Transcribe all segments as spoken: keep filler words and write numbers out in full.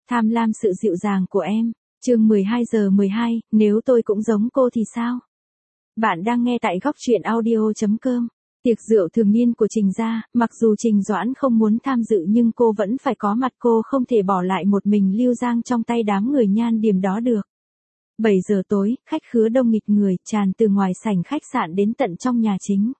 Tham lam sự dịu dàng của em. Chương mười hai giờ mười hai, nếu tôi cũng giống cô thì sao? Bạn đang nghe tại góc truyện audio chấm com. Tiệc rượu thường niên của Trình gia, mặc dù Trình Doãn không muốn tham dự nhưng cô vẫn phải có mặt, cô không thể bỏ lại một mình Lưu Giang trong tay đám người nhan điểm đó được. bảy giờ tối, khách khứa đông nghịt người, tràn từ ngoài sảnh khách sạn đến tận trong nhà chính.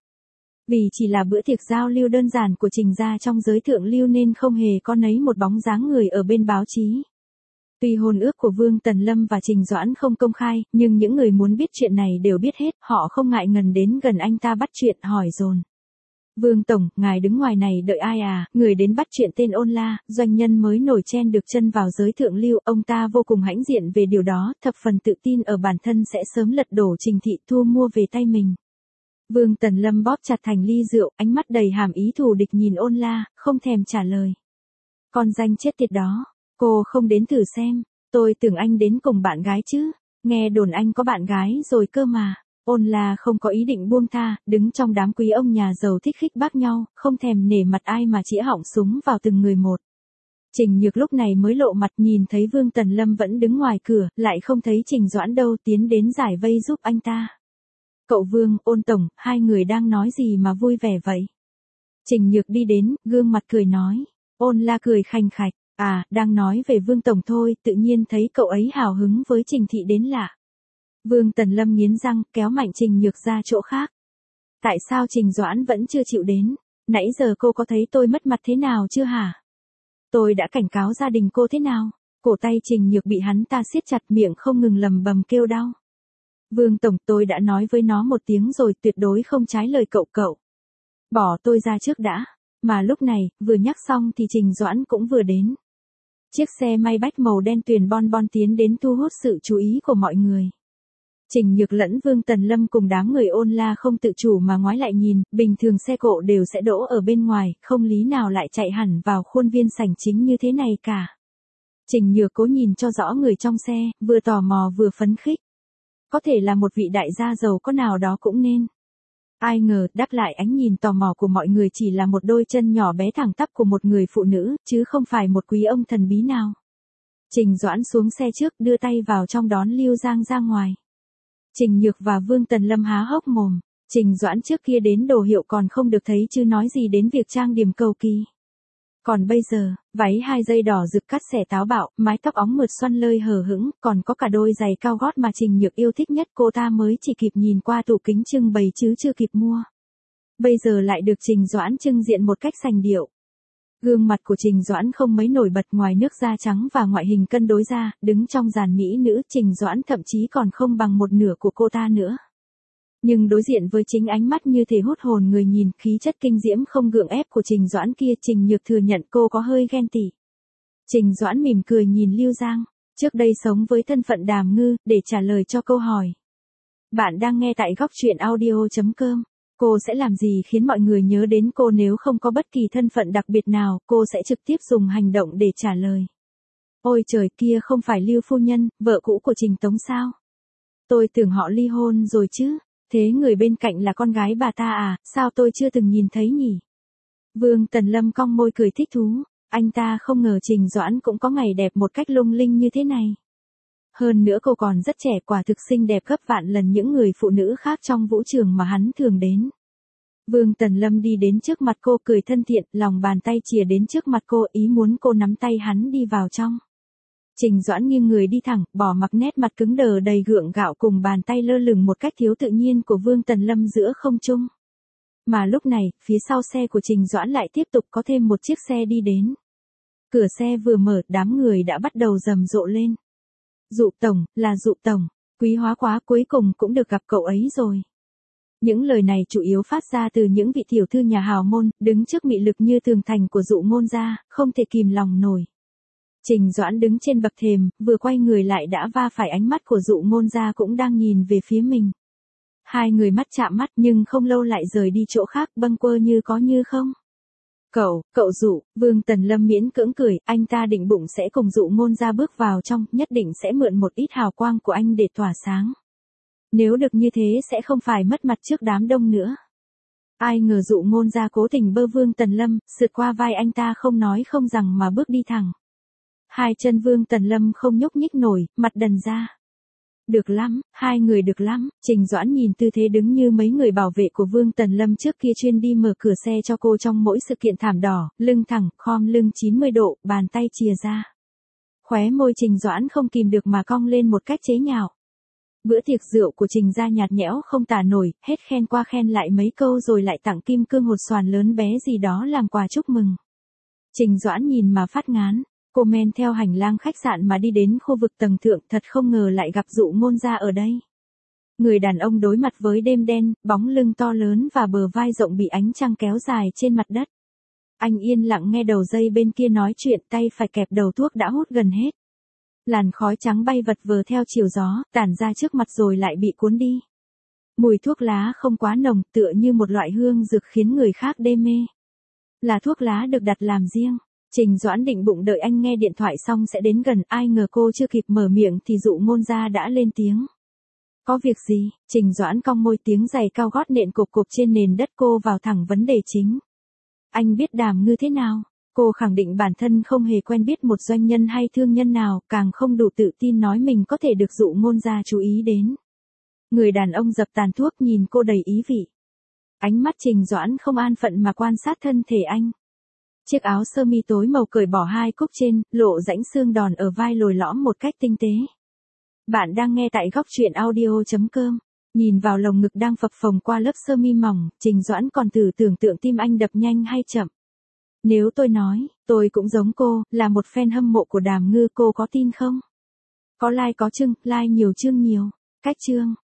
Vì chỉ là bữa tiệc giao lưu đơn giản của Trình gia trong giới thượng lưu nên không hề có nấy một bóng dáng người ở bên báo chí. Tuy hôn ước của Vương Tần Lâm và Trình Doãn không công khai, nhưng những người muốn biết chuyện này đều biết hết, họ không ngại ngần đến gần anh ta bắt chuyện hỏi dồn. Vương Tổng, ngài đứng ngoài này đợi ai à? Người đến bắt chuyện tên Ôn La, doanh nhân mới nổi chen được chân vào giới thượng lưu, ông ta vô cùng hãnh diện về điều đó, thập phần tự tin ở bản thân sẽ sớm lật đổ Trình thị thu mua về tay mình. Vương Tần Lâm bóp chặt thành ly rượu, ánh mắt đầy hàm ý thù địch nhìn Ôn La, không thèm trả lời. Con danh chết tiệt đó, cô không đến thử xem, tôi tưởng anh đến cùng bạn gái chứ, nghe đồn anh có bạn gái rồi cơ mà. Ôn La không có ý định buông tha, đứng trong đám quý ông nhà giàu thích khích bác nhau, không thèm nể mặt ai mà chĩa họng súng vào từng người một. Trình Nhược lúc này mới lộ mặt, nhìn thấy Vương Tần Lâm vẫn đứng ngoài cửa, lại không thấy Trình Doãn đâu, tiến đến giải vây giúp anh ta. Cậu Vương, Ôn Tổng, hai người đang nói gì mà vui vẻ vậy? Trình Nhược đi đến, gương mặt cười nói. Ôn La cười khanh khạch, à, đang nói về Vương Tổng thôi, tự nhiên thấy cậu ấy hào hứng với Trình thị đến lạ. Vương Tần Lâm nghiến răng, kéo mạnh Trình Nhược ra chỗ khác. Tại sao Trình Doãn vẫn chưa chịu đến? Nãy giờ cô có thấy tôi mất mặt thế nào chưa hả? Tôi đã cảnh cáo gia đình cô thế nào? Cổ tay Trình Nhược bị hắn ta siết chặt, miệng không ngừng lầm bầm kêu đau. Vương Tổng, tôi đã nói với nó một tiếng rồi, tuyệt đối không trái lời cậu cậu. Bỏ tôi ra trước đã. Mà lúc này, vừa nhắc xong thì Trình Doãn cũng vừa đến. Chiếc xe may bách màu đen tuyền bon bon tiến đến thu hút sự chú ý của mọi người. Trình Nhược lẫn Vương Tần Lâm cùng đám người Ôn La không tự chủ mà ngoái lại nhìn, bình thường xe cộ đều sẽ đỗ ở bên ngoài, không lý nào lại chạy hẳn vào khuôn viên sảnh chính như thế này cả. Trình Nhược cố nhìn cho rõ người trong xe, vừa tò mò vừa phấn khích. Có thể là một vị đại gia giàu có nào đó cũng nên. Ai ngờ, đáp lại ánh nhìn tò mò của mọi người chỉ là một đôi chân nhỏ bé thẳng tắp của một người phụ nữ, chứ không phải một quý ông thần bí nào. Trình Doãn xuống xe trước, đưa tay vào trong đón Lưu Giang ra ngoài. Trình Nhược và Vương Tần Lâm há hốc mồm. Trình Doãn trước kia đến đồ hiệu còn không được thấy chứ nói gì đến việc trang điểm cầu kỳ. Còn bây giờ, váy hai dây đỏ rực cắt xẻ táo bạo, mái tóc óng mượt xoăn lơi hờ hững, còn có cả đôi giày cao gót mà Trình Nhược yêu thích nhất, cô ta mới chỉ kịp nhìn qua tủ kính trưng bày chứ chưa kịp mua. Bây giờ lại được Trình Doãn trưng diện một cách sành điệu. Gương mặt của Trình Doãn không mấy nổi bật, ngoài nước da trắng và ngoại hình cân đối ra, đứng trong dàn mỹ nữ, Trình Doãn thậm chí còn không bằng một nửa của cô ta nữa. Nhưng đối diện với chính ánh mắt như thể hút hồn người nhìn, khí chất kinh diễm không gượng ép của Trình Doãn kia, Trình Nhược thừa nhận cô có hơi ghen tị. Trình Doãn mỉm cười nhìn Lưu Giang, trước đây sống với thân phận đàm ngư, để trả lời cho câu hỏi. Bạn đang nghe tại góc truyện audio chấm com. Cô sẽ làm gì khiến mọi người nhớ đến cô nếu không có bất kỳ thân phận đặc biệt nào, cô sẽ trực tiếp dùng hành động để trả lời. Ôi trời, kia không phải Lưu phu nhân, vợ cũ của Trình Tống sao? Tôi tưởng họ ly hôn rồi chứ. Thế người bên cạnh là con gái bà ta à, sao tôi chưa từng nhìn thấy nhỉ? Vương Tần Lâm cong môi cười thích thú, anh ta không ngờ Trình Doãn cũng có ngày đẹp một cách lung linh như thế này. Hơn nữa cô còn rất trẻ, quả thực xinh đẹp gấp vạn lần những người phụ nữ khác trong vũ trường mà hắn thường đến. Vương Tần Lâm đi đến trước mặt cô cười thân thiện, lòng bàn tay chìa đến trước mặt cô, ý muốn cô nắm tay hắn đi vào trong. Trình Doãn nghiêng người đi thẳng, bỏ mặc nét mặt cứng đờ đầy gượng gạo cùng bàn tay lơ lửng một cách thiếu tự nhiên của Vương Tần Lâm giữa không trung. Mà lúc này, phía sau xe của Trình Doãn lại tiếp tục có thêm một chiếc xe đi đến. Cửa xe vừa mở, đám người đã bắt đầu rầm rộ lên. Dụ Tổng, là Dụ Tổng, quý hóa quá, cuối cùng cũng được gặp cậu ấy rồi. Những lời này chủ yếu phát ra từ những vị tiểu thư nhà hào môn, đứng trước mị lực như tường thành của Dụ Ngôn gia, không thể kìm lòng nổi. Trình Doãn đứng trên bậc thềm, vừa quay người lại đã va phải ánh mắt của Dụ Ngôn gia cũng đang nhìn về phía mình. Hai người mắt chạm mắt nhưng không lâu lại rời đi chỗ khác, bâng quơ như có như không. Cậu, cậu Dụ, Vương Tần Lâm miễn cưỡng cười, anh ta định bụng sẽ cùng Dụ Ngôn gia bước vào trong, nhất định sẽ mượn một ít hào quang của anh để tỏa sáng. Nếu được như thế sẽ không phải mất mặt trước đám đông nữa. Ai ngờ Dụ Ngôn gia cố tình bơ Vương Tần Lâm, sượt qua vai anh ta không nói không rằng mà bước đi thẳng. Hai chân Vương Tần Lâm không nhúc nhích nổi, mặt đần ra. Được lắm, hai người được lắm, Trình Doãn nhìn tư thế đứng như mấy người bảo vệ của Vương Tần Lâm trước kia chuyên đi mở cửa xe cho cô trong mỗi sự kiện thảm đỏ, lưng thẳng, khom lưng chín mươi độ, bàn tay chìa ra. Khóe môi Trình Doãn không kìm được mà cong lên một cách chế nhạo. Bữa tiệc rượu của Trình gia nhạt nhẽo không tả nổi, hết khen qua khen lại mấy câu rồi lại tặng kim cương hột xoàn lớn bé gì đó làm quà chúc mừng. Trình Doãn nhìn mà phát ngán. Cô men theo hành lang khách sạn mà đi đến khu vực tầng thượng, thật không ngờ lại gặp Dụ Ngôn Gia ở đây. Người đàn ông đối mặt với đêm đen, bóng lưng to lớn và bờ vai rộng bị ánh trăng kéo dài trên mặt đất. Anh yên lặng nghe đầu dây bên kia nói chuyện, tay phải kẹp đầu thuốc đã hút gần hết. Làn khói trắng bay vật vờ theo chiều gió, tản ra trước mặt rồi lại bị cuốn đi. Mùi thuốc lá không quá nồng, tựa như một loại hương dược khiến người khác đê mê. Là thuốc lá được đặt làm riêng. Trình Doãn định bụng đợi anh nghe điện thoại xong sẽ đến gần, ai ngờ cô chưa kịp mở miệng thì Dụ Ngôn Gia đã lên tiếng. Có việc gì? Trình Doãn cong môi, tiếng giày cao gót nện cộp cộp trên nền đất, cô vào thẳng vấn đề chính. Anh biết Đàm Ngư thế nào? Cô khẳng định bản thân không hề quen biết một doanh nhân hay thương nhân nào, càng không đủ tự tin nói mình có thể được Dụ Ngôn Gia chú ý đến. Người đàn ông dập tàn thuốc nhìn cô đầy ý vị. Ánh mắt Trình Doãn không an phận mà quan sát thân thể anh. Chiếc áo sơ mi tối màu cởi bỏ hai cúc trên, lộ rãnh xương đòn ở vai lồi lõm một cách tinh tế. Bạn đang nghe tại góc truyện audio chấm com. Nhìn vào lồng ngực đang phập phồng qua lớp sơ mi mỏng, Trình Doãn còn thử tưởng tượng tim anh đập nhanh hay chậm. Nếu tôi nói, tôi cũng giống cô, là một fan hâm mộ của Đàm Ngư, cô có tin không? Có like có chương, like nhiều chương nhiều. Cách chương.